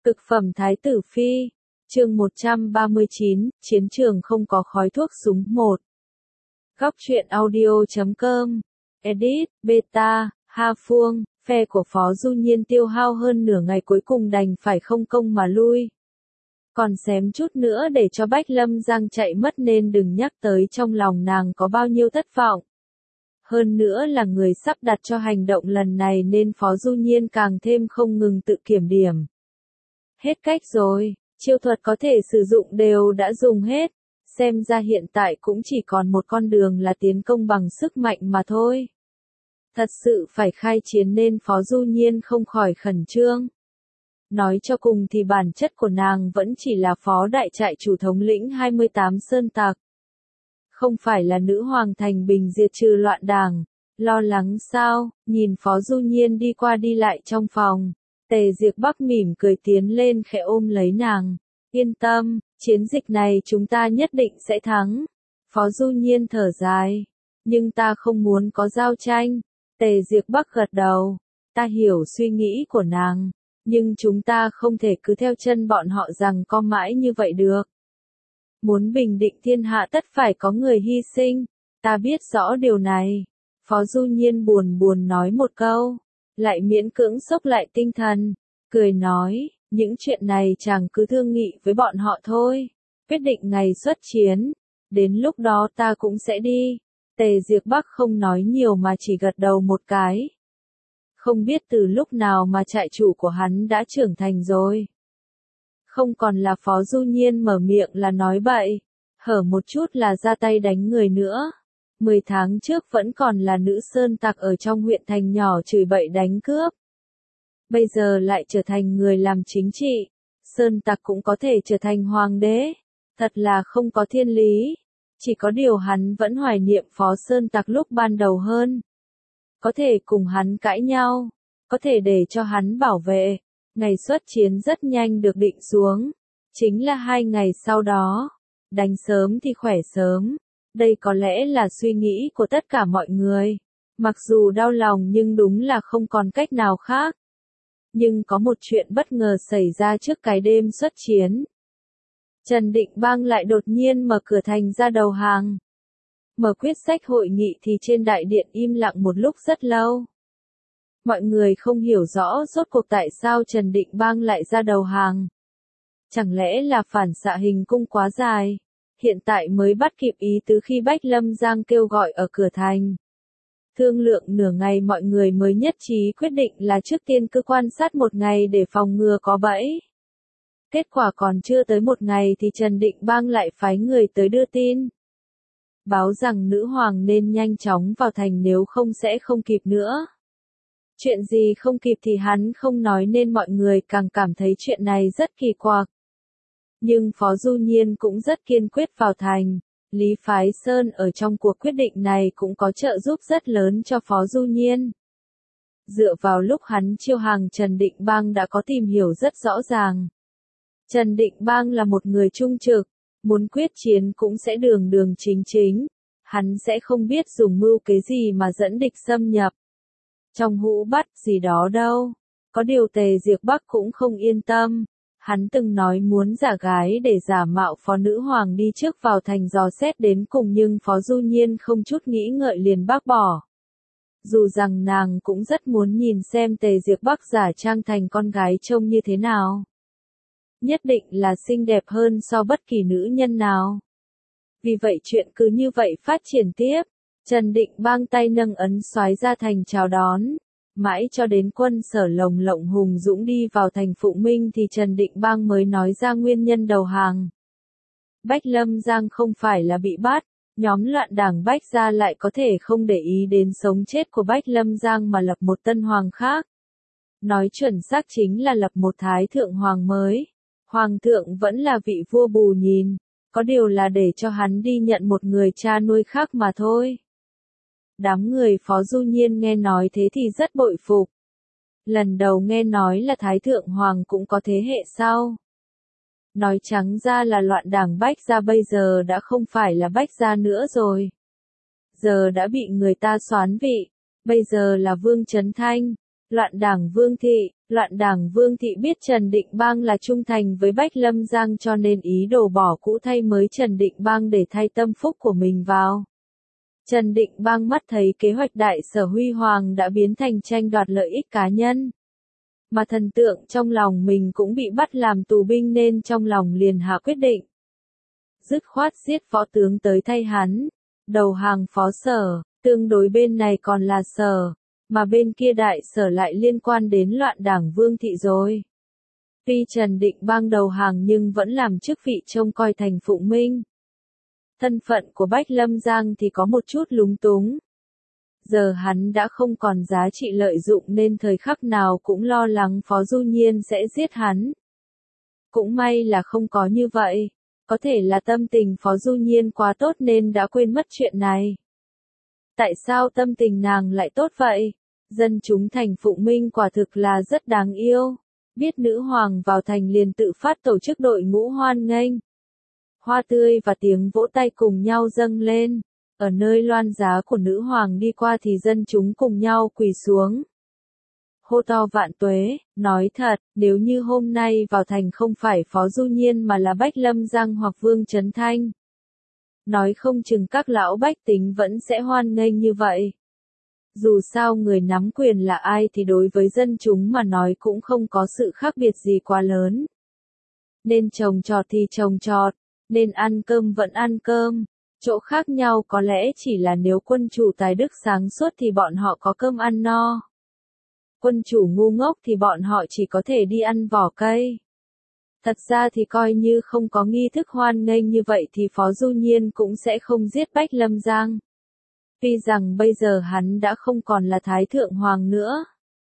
Cực phẩm Thái tử Phi, chương 139, chiến trường không có khói thuốc súng 1. Góc truyện audio.com, edit, beta, Ha Phương, phe của Phó Du Nhiên tiêu hao hơn nửa ngày cuối cùng đành phải không công mà lui. Còn xém chút nữa để cho Bách Lâm Giang chạy mất nên đừng nhắc tới trong lòng nàng có bao nhiêu thất vọng. Hơn nữa là người sắp đặt cho hành động lần này nên Phó Du Nhiên càng thêm không ngừng tự kiểm điểm. Hết cách rồi, chiêu thuật có thể sử dụng đều đã dùng hết, xem ra hiện tại cũng chỉ còn một con đường là tiến công bằng sức mạnh mà thôi. Thật sự phải khai chiến nên Phó Du Nhiên không khỏi khẩn trương. Nói cho cùng thì bản chất của nàng vẫn chỉ là phó đại trại chủ thống lĩnh 28 sơn tặc. Không phải là nữ hoàng thành bình diệt trừ loạn đảng. Lo lắng sao, nhìn Phó Du Nhiên đi qua đi lại trong phòng. Tề Diệp Bắc mỉm cười tiến lên khẽ ôm lấy nàng. Yên tâm, chiến dịch này chúng ta nhất định sẽ thắng. Phó Du Nhiên thở dài. Nhưng ta không muốn có giao tranh. Tề Diệp Bắc gật đầu. Ta hiểu suy nghĩ của nàng. Nhưng chúng ta không thể cứ theo chân bọn họ rằng co mãi như vậy được. Muốn bình định thiên hạ tất phải có người hy sinh. Ta biết rõ điều này. Phó Du Nhiên buồn buồn nói một câu. Lại miễn cưỡng xốc lại tinh thần. Cười nói, những chuyện này chàng cứ thương nghị với bọn họ thôi. Quyết định ngày xuất chiến. Đến lúc đó ta cũng sẽ đi. Tề Diệp Bắc không nói nhiều mà chỉ gật đầu một cái. Không biết từ lúc nào mà trại chủ của hắn đã trưởng thành rồi. Không còn là Phó Du Nhiên mở miệng là nói bậy, hở một chút là ra tay đánh người nữa. 10 tháng trước vẫn còn là nữ sơn tặc ở trong huyện thành nhỏ chửi bậy đánh cướp. Bây giờ lại trở thành người làm chính trị, sơn tặc cũng có thể trở thành hoàng đế. Thật là không có thiên lý. Chỉ có điều hắn vẫn hoài niệm Phó sơn tặc lúc ban đầu hơn. Có thể cùng hắn cãi nhau, có thể để cho hắn bảo vệ. Ngày xuất chiến rất nhanh được định xuống, chính là 2 ngày sau đó. Đánh sớm thì khỏe sớm. Đây có lẽ là suy nghĩ của tất cả mọi người. Mặc dù đau lòng nhưng đúng là không còn cách nào khác. Nhưng có một chuyện bất ngờ xảy ra trước cái đêm xuất chiến. Trần Định Bang lại đột nhiên mở cửa thành ra đầu hàng. Mở quyết sách hội nghị thì trên đại điện im lặng một lúc rất lâu. Mọi người không hiểu rõ rốt cuộc tại sao Trần Định Bang lại ra đầu hàng. Chẳng lẽ là phản xạ hình cung quá dài, hiện tại mới bắt kịp ý tứ khi Bách Lâm Giang kêu gọi ở cửa thành. Thương lượng nửa ngày mọi người mới nhất trí quyết định là trước tiên cứ quan sát một ngày để phòng ngừa có bẫy. Kết quả còn chưa tới một ngày thì Trần Định Bang lại phái người tới đưa tin. Báo rằng nữ hoàng nên nhanh chóng vào thành nếu không sẽ không kịp nữa. Chuyện gì không kịp thì hắn không nói nên mọi người càng cảm thấy chuyện này rất kỳ quặc. Nhưng Phó Du Nhiên cũng rất kiên quyết vào thành. Lý Phái Sơn ở trong cuộc quyết định này cũng có trợ giúp rất lớn cho Phó Du Nhiên. Dựa vào lúc hắn chiêu hàng Trần Định Bang đã có tìm hiểu rất rõ ràng. Trần Định Bang là một người trung trực, muốn quyết chiến cũng sẽ đường đường chính chính. Hắn sẽ không biết dùng mưu kế gì mà dẫn địch xâm nhập. Trong hũ bắt gì đó đâu. Có điều Tề Diệp Bắc cũng không yên tâm. Hắn từng nói muốn giả gái để giả mạo phó nữ hoàng đi trước vào thành dò xét đến cùng nhưng Phó Du Nhiên không chút nghĩ ngợi liền bác bỏ. Dù rằng nàng cũng rất muốn nhìn xem Tề Diệp Bắc giả trang thành con gái trông như thế nào. Nhất định là xinh đẹp hơn so bất kỳ nữ nhân nào. Vì vậy chuyện cứ như vậy phát triển tiếp. Trần Định Bang tay nâng ấn soái ra thành chào đón. Mãi cho đến quân Sở lồng lộng hùng dũng đi vào thành Phụ Minh thì Trần Định Bang mới nói ra nguyên nhân đầu hàng. Bách Lâm Giang không phải là bị bắt, nhóm loạn đảng Bách Gia lại có thể không để ý đến sống chết của Bách Lâm Giang mà lập một tân hoàng khác. Nói chuẩn xác chính là lập một thái thượng hoàng mới. Hoàng thượng vẫn là vị vua bù nhìn, có điều là để cho hắn đi nhận một người cha nuôi khác mà thôi. Đám người Phó Du Nhiên nghe nói thế thì rất bội phục. Lần đầu nghe nói là Thái Thượng Hoàng cũng có thế hệ sau. Nói trắng ra là loạn đảng Bách Gia bây giờ đã không phải là Bách Gia nữa rồi. Giờ đã bị người ta soán vị. Bây giờ là Vương Chấn Thanh. Loạn đảng Vương Thị biết Trần Định Bang là trung thành với Bách Lâm Giang cho nên ý đồ bỏ cũ thay mới Trần Định Bang để thay tâm phúc của mình vào. Trần Định Bang mắt thấy kế hoạch đại sở huy hoàng đã biến thành tranh đoạt lợi ích cá nhân. Mà thần tượng trong lòng mình cũng bị bắt làm tù binh nên trong lòng liền hạ quyết định. Dứt khoát giết võ tướng tới thay hắn, đầu hàng phó sở, tương đối bên này còn là sở, mà bên kia đại sở lại liên quan đến loạn đảng Vương Thị rồi. Tuy Trần Định Bang đầu hàng nhưng vẫn làm chức vị trông coi thành Phụng Minh. Thân phận của Bách Lâm Giang thì có một chút lúng túng. Giờ hắn đã không còn giá trị lợi dụng nên thời khắc nào cũng lo lắng Phó Du Nhiên sẽ giết hắn. Cũng may là không có như vậy. Có thể là tâm tình Phó Du Nhiên quá tốt nên đã quên mất chuyện này. Tại sao tâm tình nàng lại tốt vậy? Dân chúng thành Phụng Minh quả thực là rất đáng yêu. Biết nữ hoàng vào thành liền tự phát tổ chức đội ngũ hoan nghênh. Hoa tươi và tiếng vỗ tay cùng nhau dâng lên. Ở nơi loan giá của nữ hoàng đi qua thì dân chúng cùng nhau quỳ xuống. Hô to vạn tuế, nói thật, nếu như hôm nay vào thành không phải Phó Du Nhiên mà là Bách Lâm Giang hoặc Vương Chấn Thanh. Nói không chừng các lão bách tính vẫn sẽ hoan nghênh như vậy. Dù sao người nắm quyền là ai thì đối với dân chúng mà nói cũng không có sự khác biệt gì quá lớn. Nên trồng trọt thì trồng trọt, nên ăn cơm vẫn ăn cơm. Chỗ khác nhau có lẽ chỉ là nếu quân chủ tài đức sáng suốt thì bọn họ có cơm ăn no. Quân chủ ngu ngốc thì bọn họ chỉ có thể đi ăn vỏ cây. Thật ra thì coi như không có nghi thức hoan nghênh như vậy thì Phó Du Nhiên cũng sẽ không giết Bách Lâm Giang. Tuy rằng bây giờ hắn đã không còn là Thái Thượng Hoàng nữa.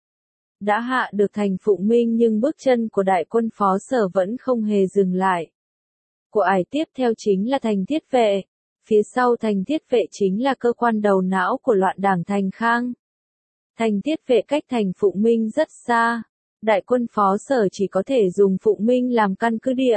Đã hạ được thành Phụng Minh nhưng bước chân của đại quân Phó Sở vẫn không hề dừng lại. Của ải tiếp theo chính là thành Thiết Vệ. Phía sau thành Thiết Vệ chính là cơ quan đầu não của loạn đảng Thành Khang. Thành Thiết Vệ cách thành Phụng Minh rất xa. Đại quân Phó Sở chỉ có thể dùng Phụng Minh làm căn cứ địa.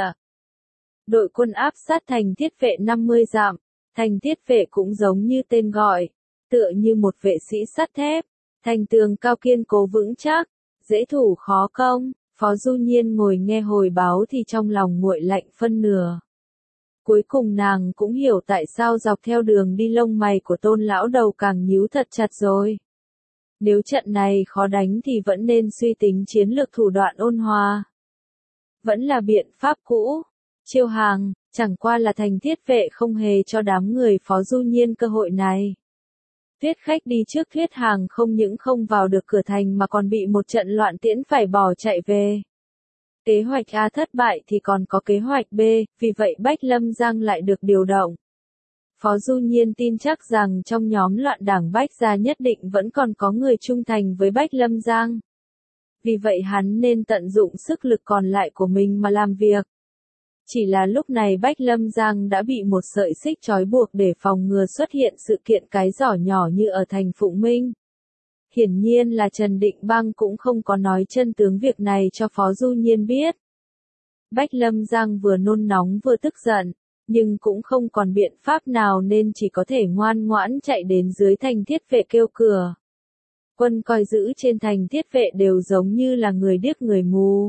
Đội quân áp sát thành Thiết Vệ 50 dặm. Thành Thiết Vệ cũng giống như tên gọi. Tựa như một vệ sĩ sắt thép. Thành tường cao kiên cố vững chắc. Dễ thủ khó công. Phó Du Nhiên ngồi nghe hồi báo thì trong lòng nguội lạnh phân nửa. Cuối cùng nàng cũng hiểu tại sao dọc theo đường đi lông mày của Tôn lão đầu càng nhíu thật chặt rồi. Nếu trận này khó đánh thì vẫn nên suy tính chiến lược thủ đoạn ôn hòa. Vẫn là biện pháp cũ. Chiêu hàng, chẳng qua là thành Thiết Vệ không hề cho đám người Phó Du Nhiên cơ hội này. Thuyết khách đi trước thuyết hàng không những không vào được cửa thành mà còn bị một trận loạn tiễn phải bỏ chạy về. Kế hoạch A thất bại thì còn có kế hoạch B, vì vậy Bách Lâm Giang lại được điều động. Phó Du Nhiên tin chắc rằng trong nhóm loạn đảng Bách gia nhất định vẫn còn có người trung thành với Bách Lâm Giang. Vì vậy hắn nên tận dụng sức lực còn lại của mình mà làm việc. Chỉ là lúc này Bách Lâm Giang đã bị một sợi xích trói buộc để phòng ngừa xuất hiện sự kiện cái giỏ nhỏ như ở thành Phụng Minh. Hiển nhiên là Trần Định Bang cũng không có nói chân tướng việc này cho Phó Du Nhiên biết. Bách Lâm Giang vừa nôn nóng vừa tức giận, nhưng cũng không còn biện pháp nào nên chỉ có thể ngoan ngoãn chạy đến dưới thành Thiết Vệ kêu cửa. Quân coi giữ trên thành Thiết Vệ đều giống như là người điếc người mù.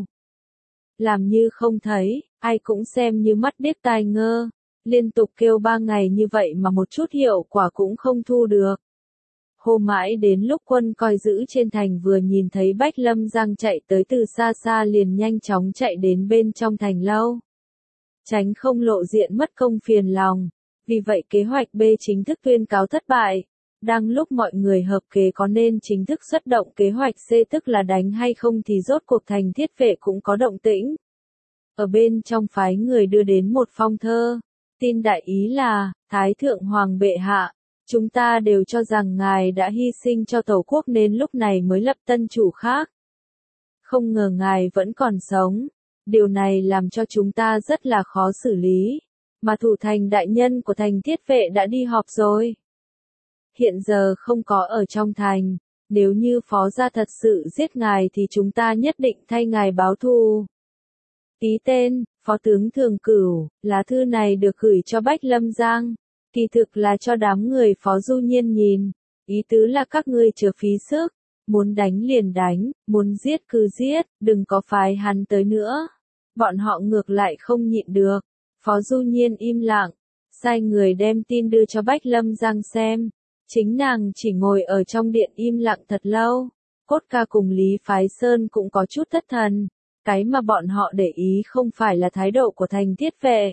Làm như không thấy, ai cũng xem như mắt điếc tai ngơ, liên tục kêu 3 ngày như vậy mà một chút hiệu quả cũng không thu được. Hô mãi đến lúc quân coi giữ trên thành vừa nhìn thấy Bách Lâm Giang chạy tới từ xa xa liền nhanh chóng chạy đến bên trong thành lâu. Tránh không lộ diện mất công phiền lòng. Vì vậy kế hoạch B chính thức tuyên cáo thất bại. Đang lúc mọi người hợp kế có nên chính thức xuất động kế hoạch C tức là đánh hay không thì rốt cuộc thành Thiết Vệ cũng có động tĩnh. Ở bên trong phái người đưa đến một phong thơ. Tin đại ý là, Thái Thượng Hoàng bệ hạ. Chúng ta đều cho rằng ngài đã hy sinh cho Tổ quốc nên lúc này mới lập tân chủ khác. Không ngờ ngài vẫn còn sống. Điều này làm cho chúng ta rất là khó xử lý. Mà thủ thành đại nhân của thành Thiết Vệ đã đi họp rồi. Hiện giờ không có ở trong thành. Nếu như phó gia thật sự giết ngài thì chúng ta nhất định thay ngài báo thù. Ký tên, Phó tướng Thường Cửu, lá thư này được gửi cho Bách Lâm Giang. Kỳ thực là cho đám người Phó Du Nhiên nhìn. Ý tứ là các ngươi chớ phí sức. muốn đánh liền đánh, muốn giết cứ giết, đừng có phái hắn tới nữa. Bọn họ ngược lại không nhịn được. Phó Du Nhiên im lặng, sai người đem tin đưa cho Bách Lâm Giang xem. Chính nàng chỉ ngồi ở trong điện im lặng thật lâu. Cốt ca cùng Lý Phái Sơn cũng có chút thất thần. Cái mà bọn họ để ý không phải là thái độ của thành thiết vệ,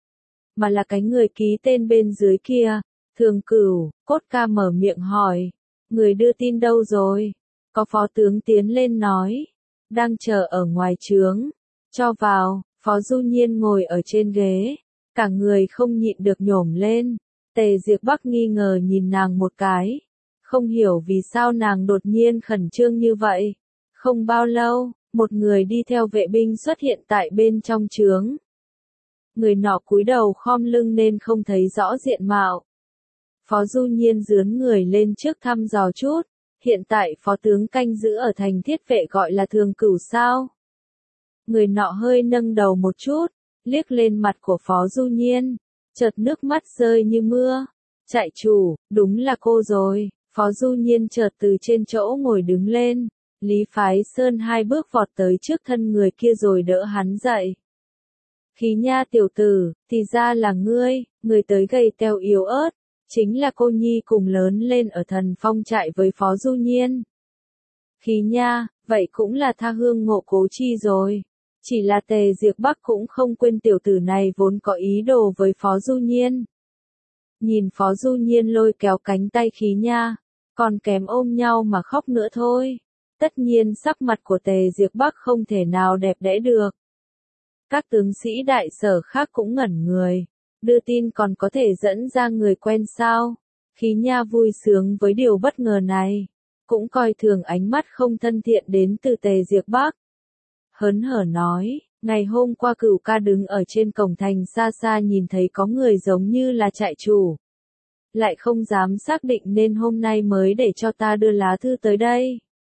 mà là cái người ký tên bên dưới kia. Thường Cửu, Cốt ca mở miệng hỏi. Người đưa tin đâu rồi? Có phó tướng tiến lên nói. Đang chờ ở ngoài trướng. Cho vào. Phó Du Nhiên ngồi ở trên ghế. Cả người không nhịn được nhổm lên. Tề Diệp Bắc nghi ngờ nhìn nàng một cái. Không hiểu vì sao nàng đột nhiên khẩn trương như vậy. Không bao lâu, một người đi theo vệ binh xuất hiện tại bên trong trướng. Người nọ cúi đầu khom lưng nên không thấy rõ diện mạo. Phó Du Nhiên dướn người lên trước thăm dò chút. Hiện tại phó tướng canh giữ ở thành thiết vệ gọi là Thường Cửu sao? Người nọ hơi nâng đầu một chút, liếc lên mặt của Phó Du Nhiên, chợt nước mắt rơi như mưa. Trại chủ, đúng là cô rồi. Phó Du Nhiên chợt từ trên chỗ ngồi đứng lên. Lý Phái Sơn hai bước vọt tới trước thân người kia rồi đỡ hắn dậy. Khí Nha tiểu tử, thì ra là ngươi, người tới gầy teo yếu ớt, chính là cô nhi cùng lớn lên ở Thần Phong trại với Phó Du Nhiên. Khí Nha, vậy cũng là tha hương ngộ cố chi rồi. Chỉ là Tề Diệp Bắc cũng không quên tiểu tử này vốn có ý đồ với Phó Du Nhiên. Nhìn Phó Du Nhiên lôi kéo cánh tay Khí Nha, còn kém ôm nhau mà khóc nữa thôi. Tất nhiên sắc mặt của Tề Diệp Bắc không thể nào đẹp đẽ được. Các tướng sĩ đại sở khác cũng ngẩn người. Đưa tin còn có thể dẫn ra người quen sao? Khí Nha vui sướng với điều bất ngờ này. Cũng coi thường ánh mắt không thân thiện đến từ Tề Diệp Bắc. Hớn hở nói, ngày hôm qua Cửu ca đứng ở trên cổng thành xa xa nhìn thấy có người giống như là trại chủ. Lại không dám xác định nên hôm nay mới để cho ta đưa lá thư tới đây.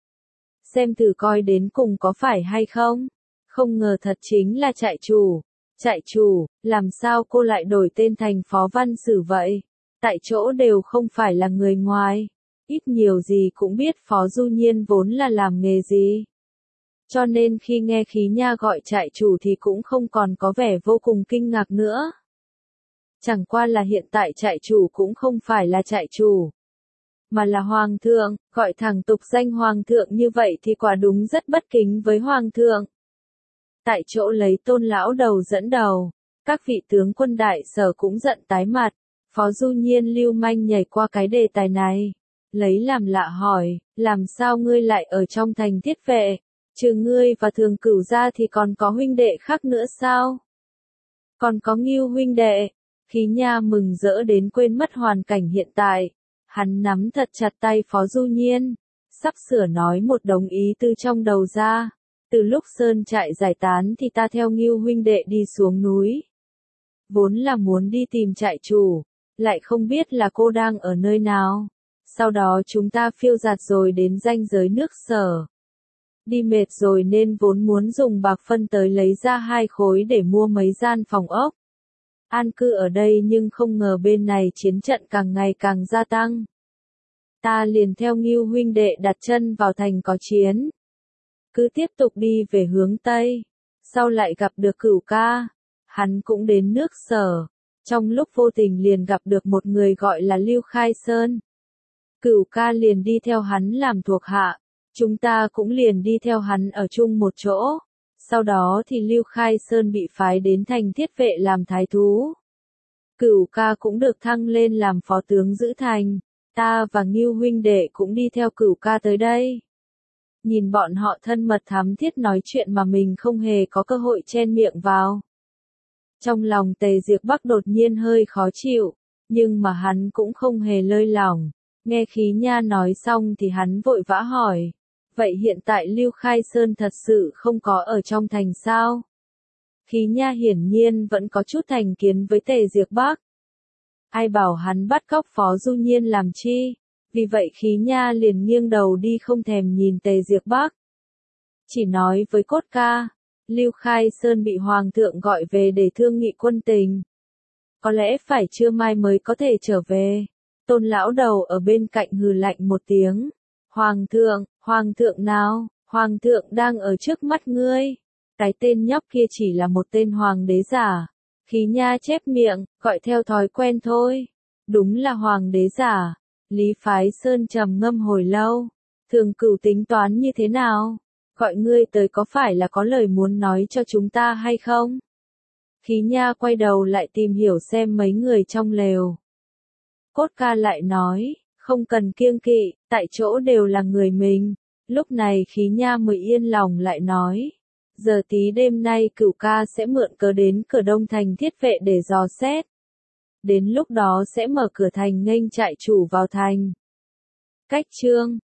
Xem thử coi đến cùng có phải hay không. Không ngờ thật chính là trại chủ. Trại chủ, làm sao cô lại đổi tên thành Phó Văn Sử vậy? Tại chỗ đều không phải là người ngoài. Ít nhiều gì cũng biết Phó Du Nhiên vốn là làm nghề gì. Cho nên khi nghe Khí Nha gọi trại chủ thì cũng không còn có vẻ vô cùng kinh ngạc nữa. Chẳng qua là hiện tại trại chủ cũng không phải là trại chủ, mà là Hoàng thượng, gọi thẳng tục danh Hoàng thượng như vậy thì quả đúng rất bất kính với Hoàng thượng. Tại chỗ lấy Tôn lão đầu dẫn đầu, các vị tướng quân đại sở cũng giận tái mặt. Phó Du Nhiên lưu manh nhảy qua cái đề tài này, lấy làm lạ hỏi, làm sao ngươi lại ở trong thành thiết vệ? Trừ ngươi và Thường Cửu ra thì còn có huynh đệ khác nữa sao? Còn có Ngưu huynh đệ. Khí Nha mừng rỡ đến quên mất hoàn cảnh hiện tại. Hắn nắm thật chặt tay Phó Du Nhiên, sắp sửa nói một đống ý tư trong đầu ra. Từ lúc sơn trại giải tán thì ta theo Ngưu huynh đệ đi xuống núi. Vốn là muốn đi tìm trại chủ, lại không biết là cô đang ở nơi nào. Sau đó chúng ta phiêu dạt rồi đến ranh giới nước Sở. Đi mệt rồi nên vốn muốn dùng bạc phân tới lấy ra 2 khối để mua mấy gian phòng ốc. An cư ở đây nhưng không ngờ bên này chiến trận càng ngày càng gia tăng. Ta liền theo Ngưu huynh đệ đặt chân vào thành có chiến. Cứ tiếp tục đi về hướng Tây. Sau lại gặp được Cửu ca. Hắn cũng đến nước Sở. Trong lúc vô tình liền gặp được một người gọi là Lưu Khai Sơn. Cửu ca liền đi theo hắn làm thuộc hạ. Chúng ta cũng liền đi theo hắn ở chung một chỗ. Sau đó thì Lưu Khai Sơn bị phái đến thành thiết vệ làm thái thú. Cửu ca cũng được thăng lên làm phó tướng giữ thành. Ta và Ngưu huynh đệ cũng đi theo Cửu ca tới đây. Nhìn bọn họ thân mật thắm thiết nói chuyện mà mình không hề có cơ hội chen miệng vào. Trong lòng Tề Diệp Bắc đột nhiên hơi khó chịu, nhưng mà hắn cũng không hề lơi lỏng. Nghe Khí Nha nói xong thì hắn vội vã hỏi. Vậy hiện tại Lưu Khai Sơn thật sự không có ở trong thành sao? Khí Nha hiển nhiên vẫn có chút thành kiến với Tề Diệp Bắc. Ai bảo hắn bắt cóc Phó Du Nhiên làm chi? Vì vậy Khí Nha liền nghiêng đầu đi không thèm nhìn Tề Diệp Bắc. Chỉ nói với Cốt ca, Lưu Khai Sơn bị Hoàng thượng gọi về để thương nghị quân tình. Có lẽ phải trưa mai mới có thể trở về. Tôn lão đầu ở bên cạnh hừ lạnh một tiếng. Hoàng thượng nào, hoàng thượng đang ở trước mắt ngươi. Cái tên nhóc kia chỉ là một tên hoàng đế giả. Khí Nha chép miệng, gọi theo thói quen thôi. Đúng là hoàng đế giả. Lý Phái Sơn trầm ngâm hồi lâu. Thường Cửu tính toán như thế nào? Gọi ngươi tới có phải là có lời muốn nói cho chúng ta hay không? Khí Nha quay đầu lại tìm hiểu xem mấy người trong lều. Cốt Ca lại nói, không cần kiêng kỵ, tại chỗ đều là người mình. Lúc này Khí Nha mới yên lòng lại nói. Giờ tí đêm nay Cửu ca sẽ mượn cớ đến cửa Đông Thành thiết vệ để dò xét. Đến lúc đó sẽ mở cửa thành nghênh trại chủ vào thành. Cách chương